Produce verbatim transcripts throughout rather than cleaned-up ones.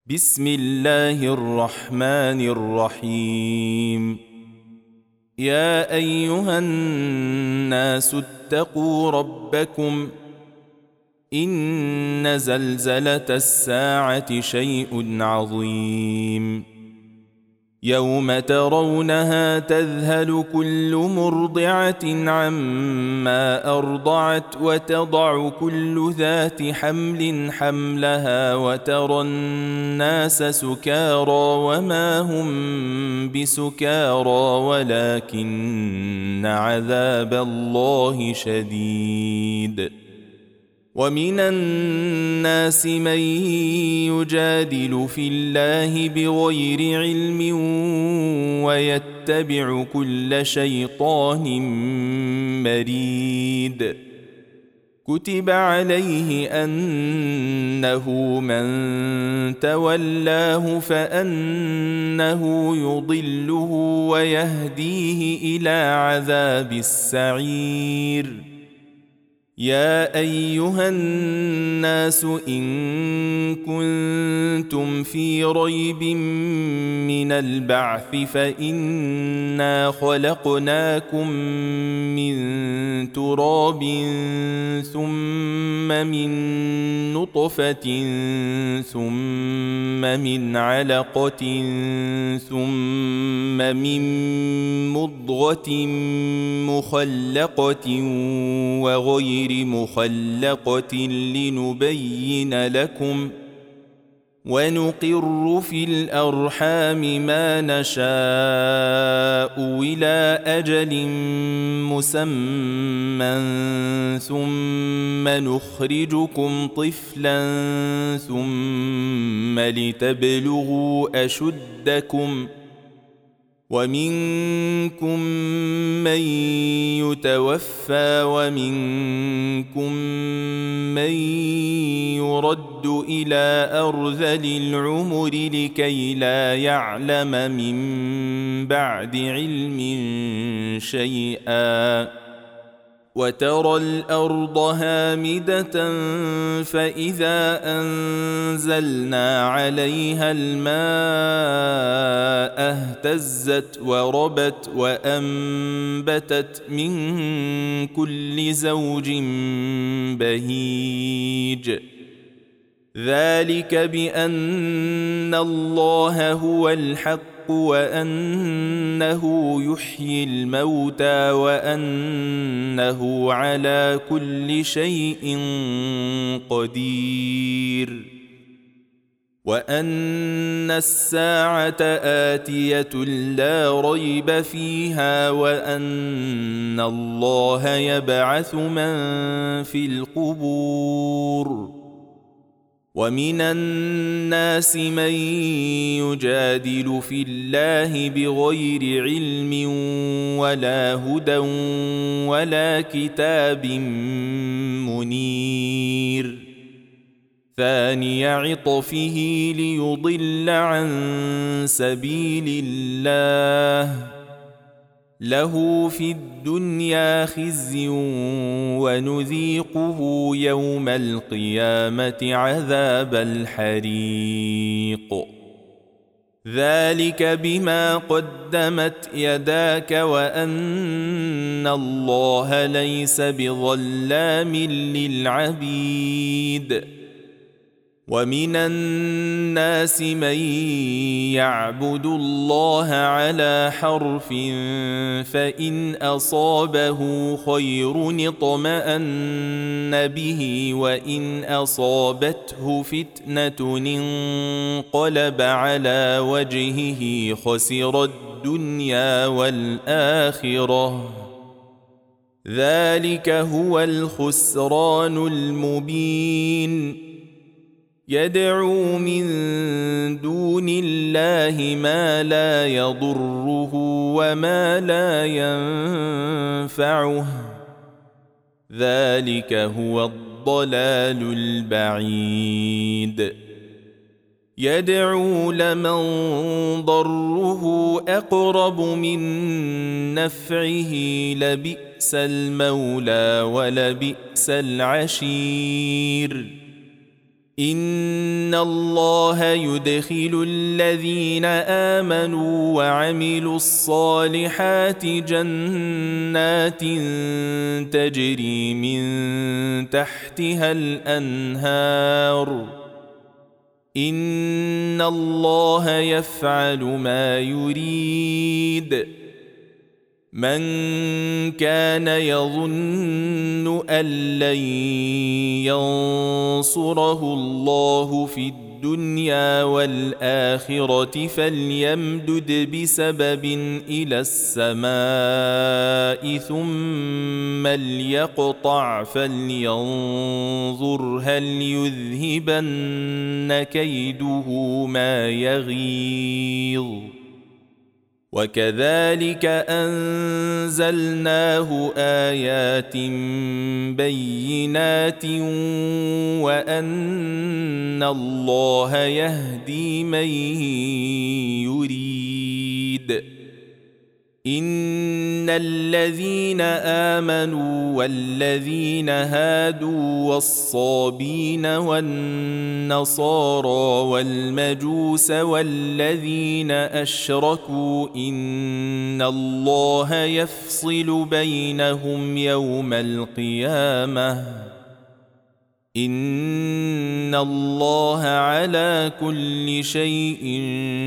بسم الله الرحمن الرحيم. يا أيها الناس اتقوا ربكم، إن زلزلة الساعة شيء عظيم. يوم ترونها تذهل كل مرضعة عما أرضعت وتضع كل ذات حمل حملها وترى الناس سكارى وما هم بسكارى ولكن عذاب الله شديد. ومن الناس من يجادل في الله بغير علم ويتبع كل شيطان مريد. كتب عليه أنه من تولاه فأنه يضله ويهديه إلى عذاب السعير. يا أيها الناس إن كنتم في ريب من البعث فإنا خلقناكم من تراب ثم من نطفة ثم من علقة ثم من مضغة مخلقة وغير مخلقة لنبين لكم، ونقر في الأرحام ما نشاء إلى أجل مسمى ثم نخرجكم طفلا ثم لتبلغوا أشدكم، ومنكم من يتوفى ومنكم من يرد إلى أرذل العمر لكي لا يعلم من بعد علم شيئا. وترى الأرض هامدة فإذا أنزلنا عليها الماء اهتزت وربت وأنبتت من كل زوج بهيج. ذلك بأن الله هو الحق وأنه يحيي الموتى وأنه على كل شيء قدير، وأن الساعة آتية لا ريب فيها وأن الله يبعث من في القبور. ومن الناس من يجادل في الله بغير علم ولا هدى ولا كتاب منير. ثاني عطفه ليضل عن سبيل الله، له في الدنيا خزي ونذيقه يوم القيامة عذاب الحريق. ذلك بما قدمت يداك وأن الله ليس بظلام للعبيد. ومن الناس من يعبد الله على حرف فإن أصابه خير اطمأن به وإن أصابته فتنة انقلب على وجهه خسر الدنيا والآخرة. ذلك هو الخسران المبين. يدعو من دون الله ما لا يضره وما لا ينفعه، ذلك هو الضلال البعيد. يدعو لمن ضره أقرب من نفعه لبئس المولى ولبئس العشير. إن الله يدخل الذين آمنوا وعملوا الصالحات جنات تجري من تحتها الأنهار إن الله يفعل ما يريد من كان يظن أن لن ينصره الله في الدنيا والآخرة فليمدد بسبب إلى السماء ثم ليقطع فلينظر هل يذهبن كيده ما يغيظ وكذلك أنزلناه آيات بينات وأن الله يهدي من يريد إن الذين آمنوا والذين هادوا والصابين والنصارى والمجوس والذين أشركوا إن الله يفصل بينهم يوم القيامة إن الله على كل شيء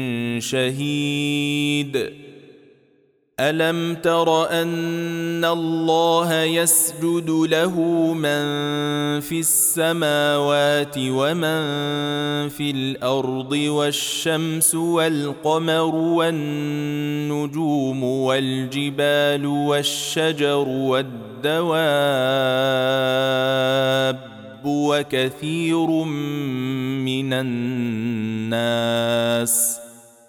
شهيد ألم تر أن الله يسجد له من في السماوات ومن في الأرض والشمس والقمر والنجوم والجبال والشجر والدواب وكثير من الناس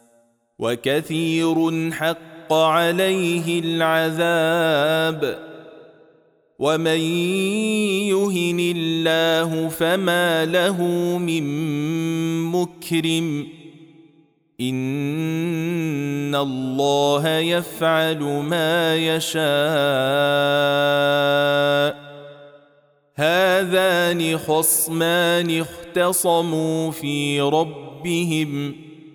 وكثير حق عليه العذاب ومن يهن الله فما له من مكرم إن الله يفعل ما يشاء هذان خصمان اختصموا في ربهم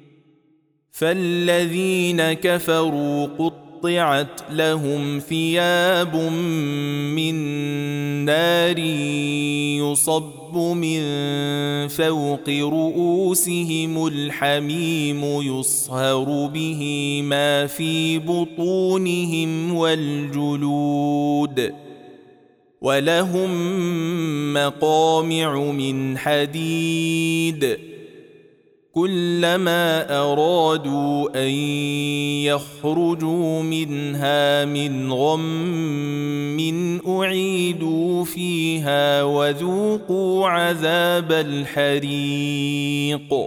فالذين كفروا قطعت لهم ثياب من نار يصب من فوق رؤوسهم الحميم يصهر به ما في بطونهم والجلود ولهم مقامع من حديد كلما أرادوا أن يخرجوا منها من غم أعيدوا فيها وذوقوا عذاب الحريق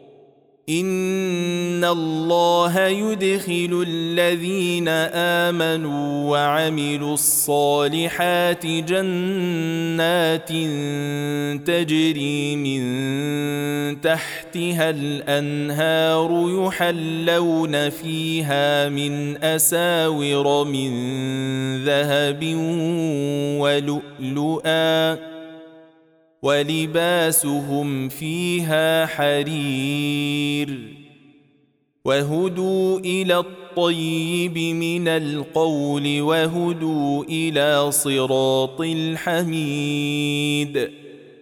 إن الله يدخل الذين آمنوا وعملوا الصالحات جنات تجري من تحتها الأنهار يحلون فيها من أساور من ذهب ولؤلؤا ولباسهم فيها حرير وهدوا إلى الطيب من القول وهدوا إلى صراط الحميد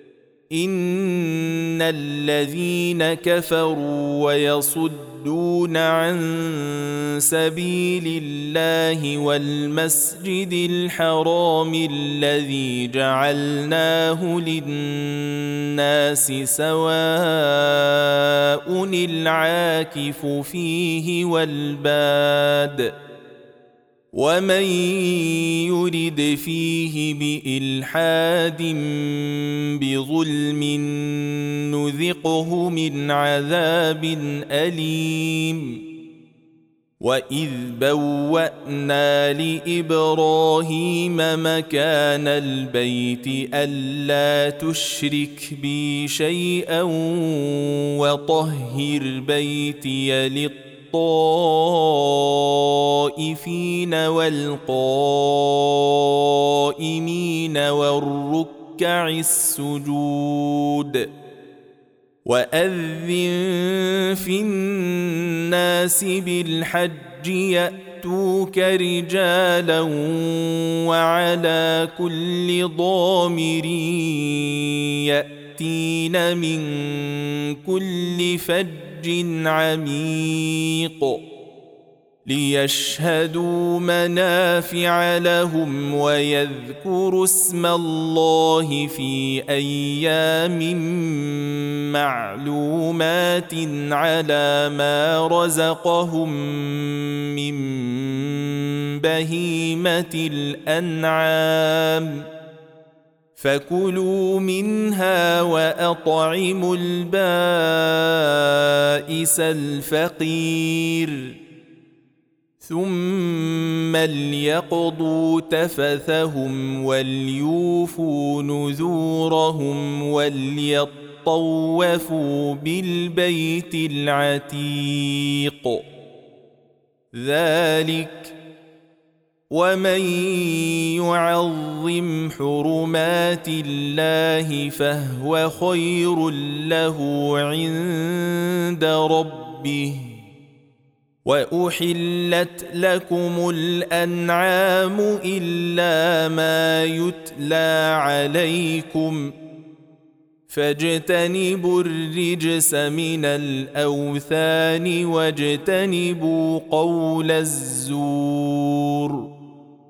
إن الذين كفروا ويصدون عن سبيل الله والمسجد الحرام الذي جعلناه للناس سواء العاكف فيه والباد ومن يرد فيه بإلحاد بظلم نذقه من عذاب أليم وإذ بوأنا لإبراهيم مكان البيت ألا تشرك بي شيئا وطهر بيتي للطائفين والقائمين والركع السجود وأذن في الناس بالحج يأتوك رجالا وعلى كل ضامر يأتين من كل فج عميق ليشهدوا منافع لهم ويذكروا اسم الله في أيام معلومات على ما رزقهم من بهيمة الأنعام فكلوا منها وأطعموا البائس الفقير ثم ليقضوا تفثهم وليوفوا نذورهم وليطوفوا بالبيت العتيق ذلك ومن يعظم حرمات الله فهو خير له عند ربه وأحلت لكم الأنعام إلا ما يتلى عليكم فاجتنبوا الرجس من الأوثان واجتنبوا قول الزور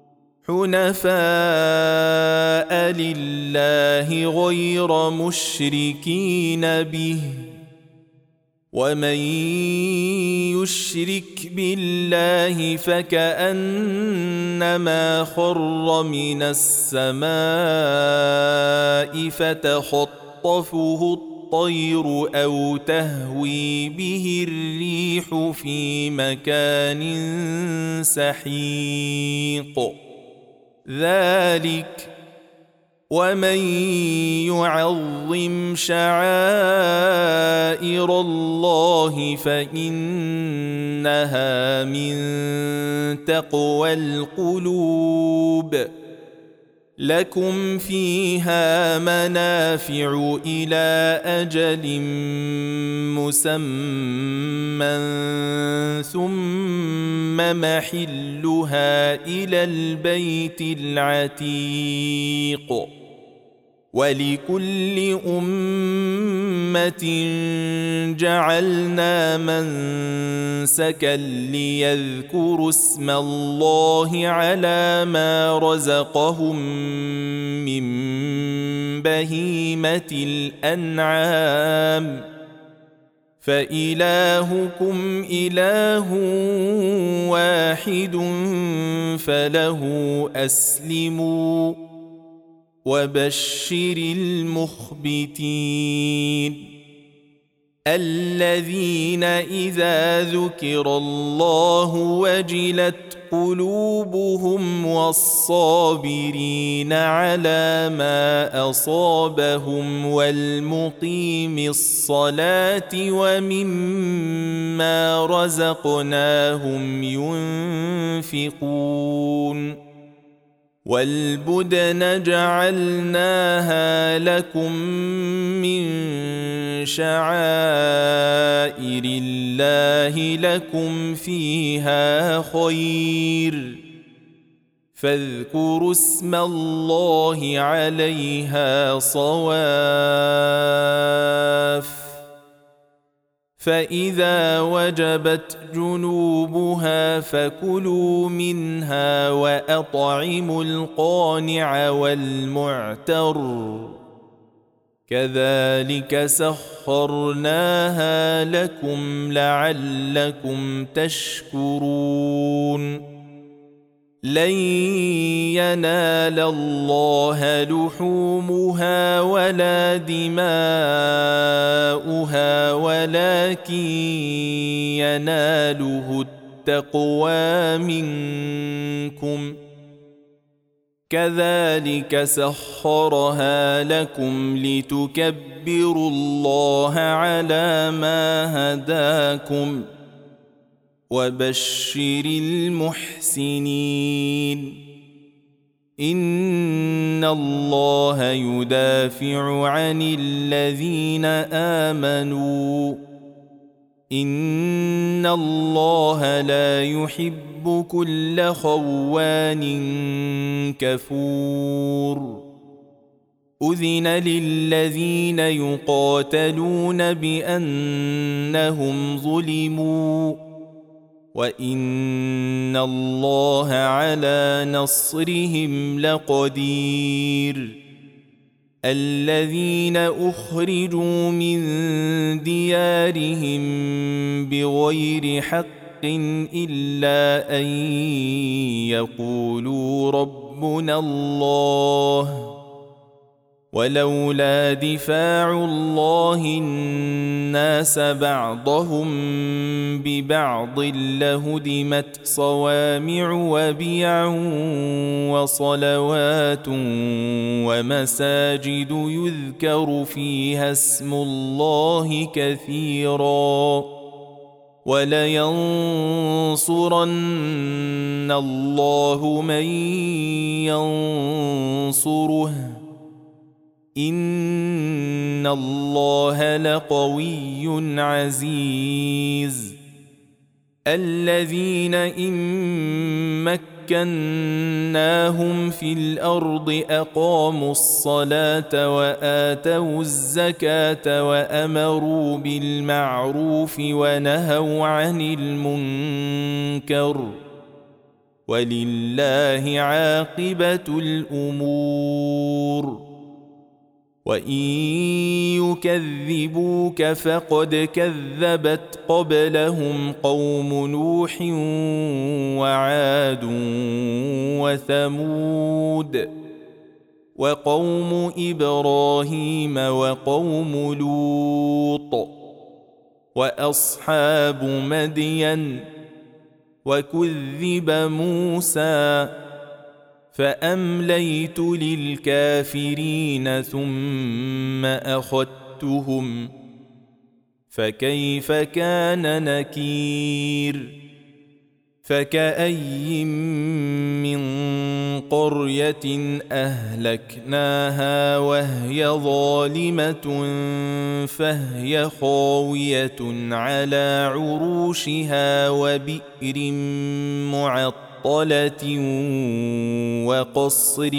حنفاء لله غير مشركين به ومن يشرك بالله فكأنما خر من السماء فتخطفه الطير أو تهوي به الريح في مكان سحيق ذلك ومن يعظم شعائر الله فإنها من تقوى القلوب لكم فيها منافع إلى أجل مسمى ثم محلها إلى البيت العتيق ولكل أمة جعلنا منسكا ليذكروا اسم الله على ما رزقهم من بهيمة الأنعام فإلهكم إله واحد فله أسلموا وبشر المخبتين الذين إذا ذكر الله وجلت قلوبهم والصابرين على ما أصابهم والمقيم الصلاة ومما رزقناهم ينفقون والبدن جعلناها لكم من شعائر الله لكم فيها خير فاذكروا اسم الله عليها صواف فإذا وجبت جنوبها فكلوا منها وأطعموا القانع والمعتر كذلك سخرناها لكم لعلكم تشكرون لن ينال الله لحومها ولا دماؤها ولكن يناله التقوى منكم كذلك سخرها لكم لتكبروا الله على ما هداكم وبشر المحسنين إن الله يدافع عن الذين آمنوا إن الله لا يحب كل خوان كفور أذن للذين يقاتلون بأنهم ظلموا وإن الله على نصرهم لقدير الذين أخرجوا من ديارهم بغير حق إلا أن يقولوا ربنا الله ولولا دفاع الله الناس بعضهم ببعض لهدمت صوامع وبيع وصلوات ومساجد يذكر فيها اسم الله كثيرا ولينصرن الله من ينصره إن الله لقوي عزيز الذين إن مكناهم في الأرض أقاموا الصلاة وآتوا الزكاة وأمروا بالمعروف ونهوا عن المنكر ولله عاقبة الأمور وإن يكذبوك فقد كذبت قبلهم قوم نوح وعاد وثمود وقوم إبراهيم وقوم لوط وأصحاب مدين وكذب موسى فأمليت للكافرين ثم أخذتهم فكيف كان نكير فكأي من قرية أهلكناها وهي ظالمة فهي خاوية على عروشها وبئر معطلة وقصر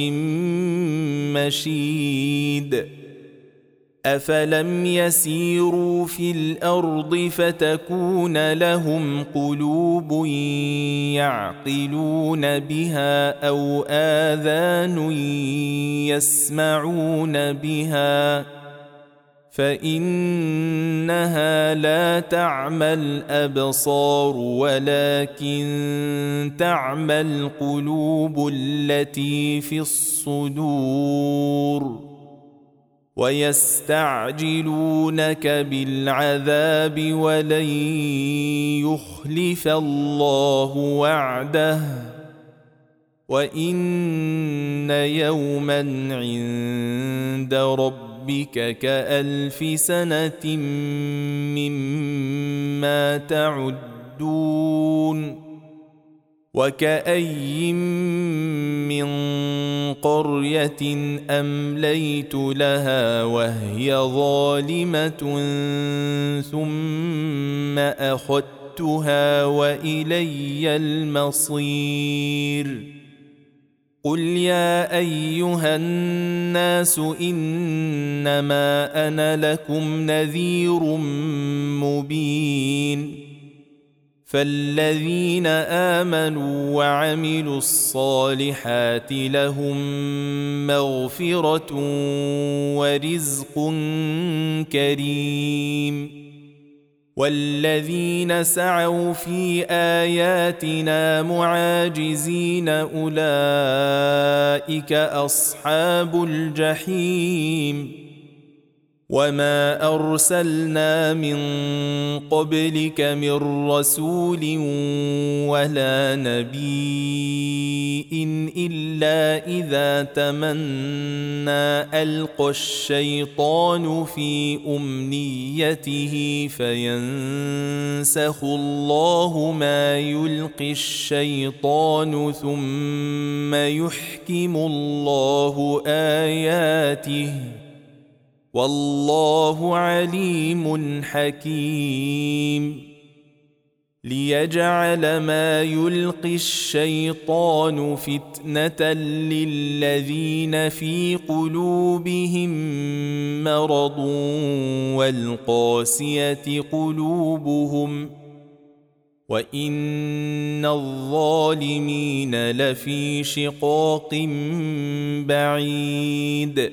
مشيد أفلم يسيروا في الأرض فتكون لهم قلوب يعقلون بها أو آذان يسمعون بها فإنها لا تعمى الأبصار ولكن تعمى القلوب التي في الصدور ويستعجلونك بالعذاب ولن يخلف الله وعده وإن يوما عند ربك كألف سنة مما تعدون وكأي من قرية أمليت لها وهي ظالمة ثم أخذتها وإلي المصير قل يا أيها الناس إنما أنا لكم نذير مبين فالذين آمنوا وعملوا الصالحات لهم مغفرة ورزق كريم والذين سعوا في آياتنا معاجزين أولئك أصحاب الجحيم وما أرسلنا من قبلك من رسول ولا نبي إلا إذا تمنى ألقى الشيطان في أمنيته فينسخ الله ما يلقي الشيطان ثم يحكم الله آياته والله عليم حكيم ليجعل ما يلقي الشيطان فتنة للذين في قلوبهم مرض والقاسية قلوبهم وإن الظالمين لفي شقاق بعيد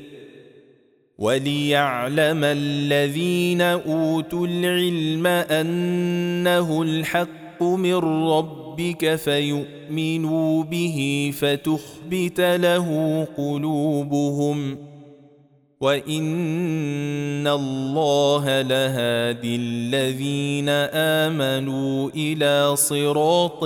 وليعلم الذين أوتوا العلم أنه الحق من ربك فيؤمنوا به فتخبت له قلوبهم وإن الله لهادي الذين آمنوا إلى صراط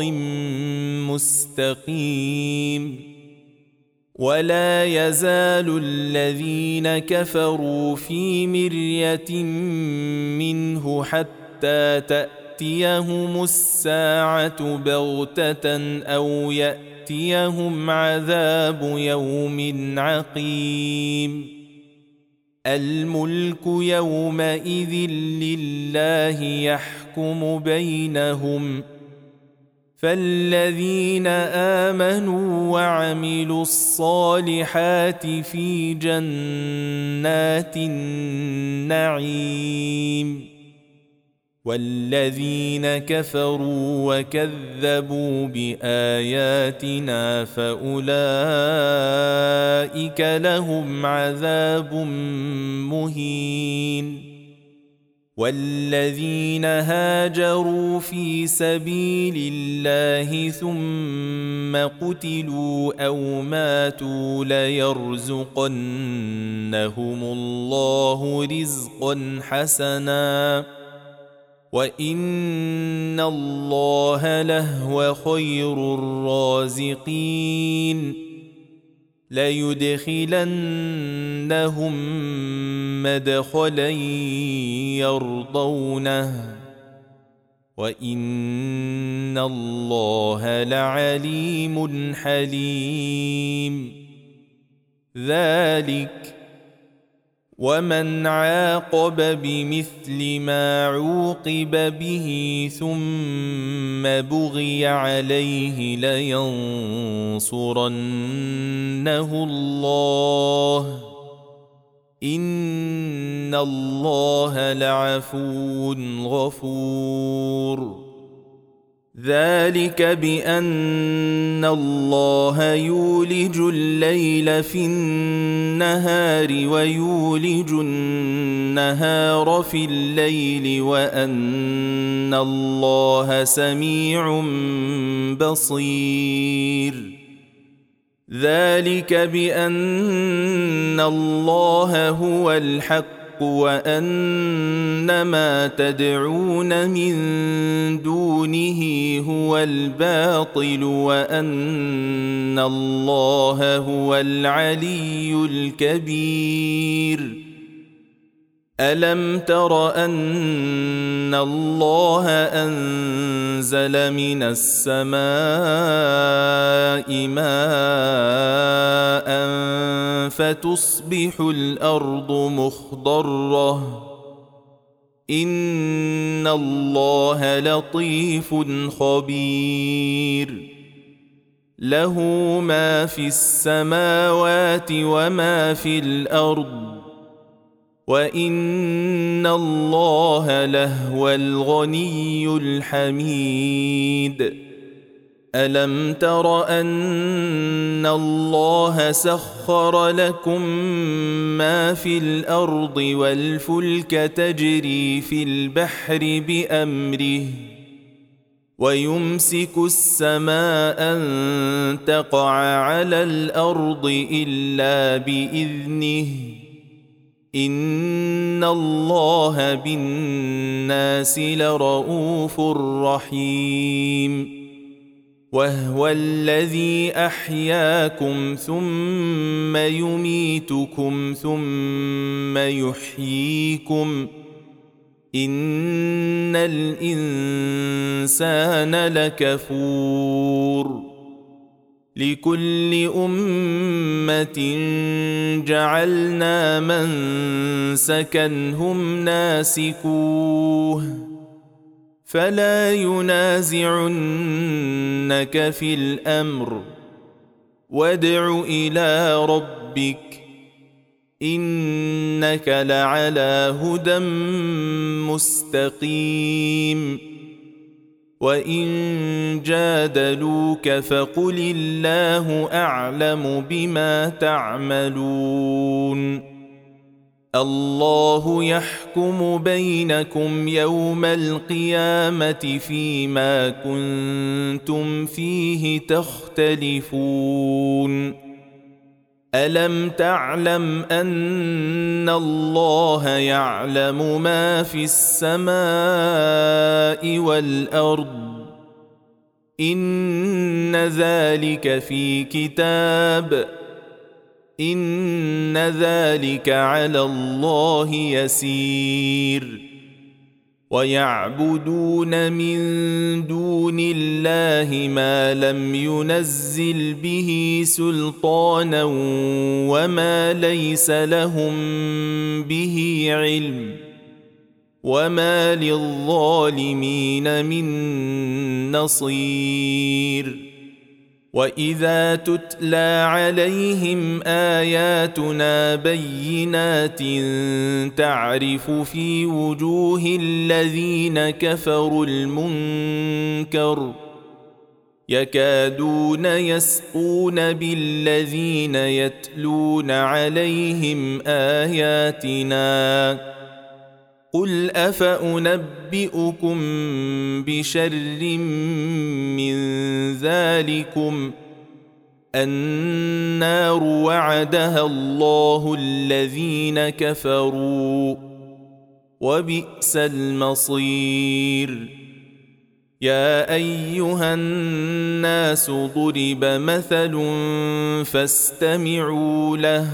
مستقيم ولا يزال الذين كفروا في مرية منه حتى تأتيهم الساعة بغتة أو يأتيهم عذاب يوم عقيم الملك يومئذ لله يحكم بينهم فالذين آمنوا وعملوا الصالحات في جنات النعيم والذين كفروا وكذبوا بآياتنا فأولئك لهم عذاب مهين والذين هاجروا في سبيل الله ثم قتلوا أو ماتوا ليرزقنهم الله رزقا حسنا وإن الله لهو خير الرازقين ليدخلنهم مدخلا يرضونه وإن الله لعليم حليم ذلك ومن عاقب بمثل ما عوقب به ثم بغي عليه لينصرنه الله إن الله لعفو غفور ذلك بأن الله يولج الليل في النهار ويولج النهار في الليل وأن الله سميع بصير ذلك بأن الله هو الحق وأن ما تدعون من دونه هو الباطل وأن الله هو العلي الكبير ألم تر أن الله أنزل من السماء ماء فتصبح الأرض مخضرة إن الله لطيف خبير له ما في السماوات وما في الأرض وإن الله لهو الغني الحميد ألم تر أن الله سخر لكم ما في الأرض والفلك تجري في البحر بأمره ويمسك السماء أن تقع على الأرض إلا بإذنه إن الله بالناس لرءوف رحيم وهو الذي أحياكم ثم يميتكم ثم يحييكم إن الإنسان لكفور لكل أمة جعلنا منسكا هم ناسكوه فلا ينازعنك في الأمر وادع إلى ربك إنك لعلى هدى مستقيم وإن جادلوك فقل الله أعلم بما تعملون الله يحكم بينكم يوم القيامة فيما كنتم فيه تختلفون ألم تعلم أن الله يعلم ما في السماء والأرض إن ذلك في كتاب إن ذلك على الله يسير ويعبدون من دون الله ما لم ينزل به سلطانا وما ليس لهم به علم وما للظالمين من نصير وإذا تتلى عليهم آياتنا بينات تعرف في وجوه الذين كفروا المنكر يكادون يسقون بالذين يتلون عليهم آياتنا قل أفأنبئكم بشر من ذلكم النار وعدها الله الذين كفروا وبئس المصير يا أيها الناس ضرب مثل فاستمعوا له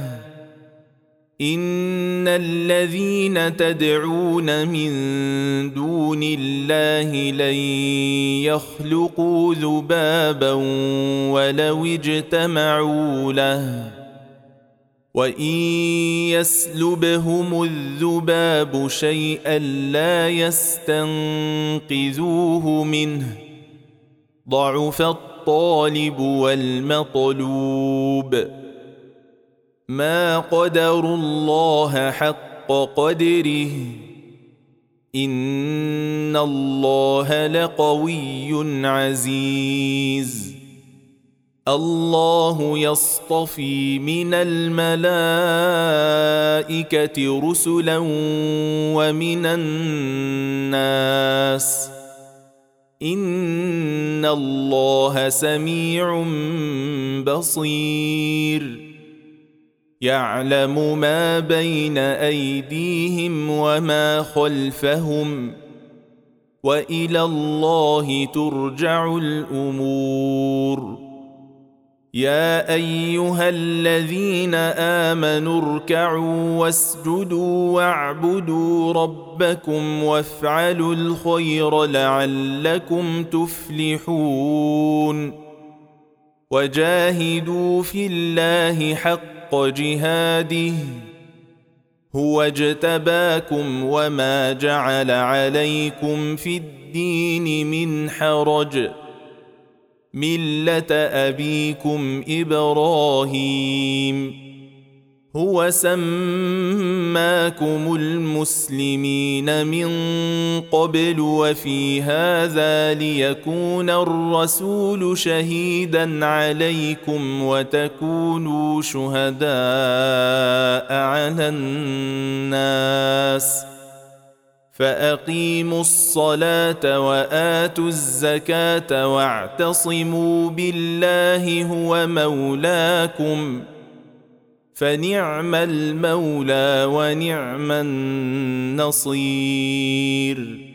إن الذين تدعون من دون الله لن يخلقوا ذبابا ولو اجتمعوا له وإن يسلبهم الذباب شيئا لا يستنقذوه منه ضعف الطالب والمطلوب ما قدروا الله حق قدره إن الله لقوي عزيز الله يصطفي من الملائكة رسلا ومن الناس إن الله سميع بصير يعلم ما بين أيديهم وما خلفهم وإلى الله ترجع الأمور يا أيها الذين آمنوا اركعوا واسجدوا واعبدوا ربكم وافعلوا الخير لعلكم تفلحون وجاهدوا في الله حق جهاده هو اجتباكم وما جعل عليكم في الدين من حرج ملة أبيكم إبراهيم هو سماكم المسلمين من قبل وفي هذا ليكون الرسول شهيدا عليكم وتكونوا شهداء على الناس فأقيموا الصلاة وآتوا الزكاة واعتصموا بالله هو مولاكم فنعم المولى ونعم النصير.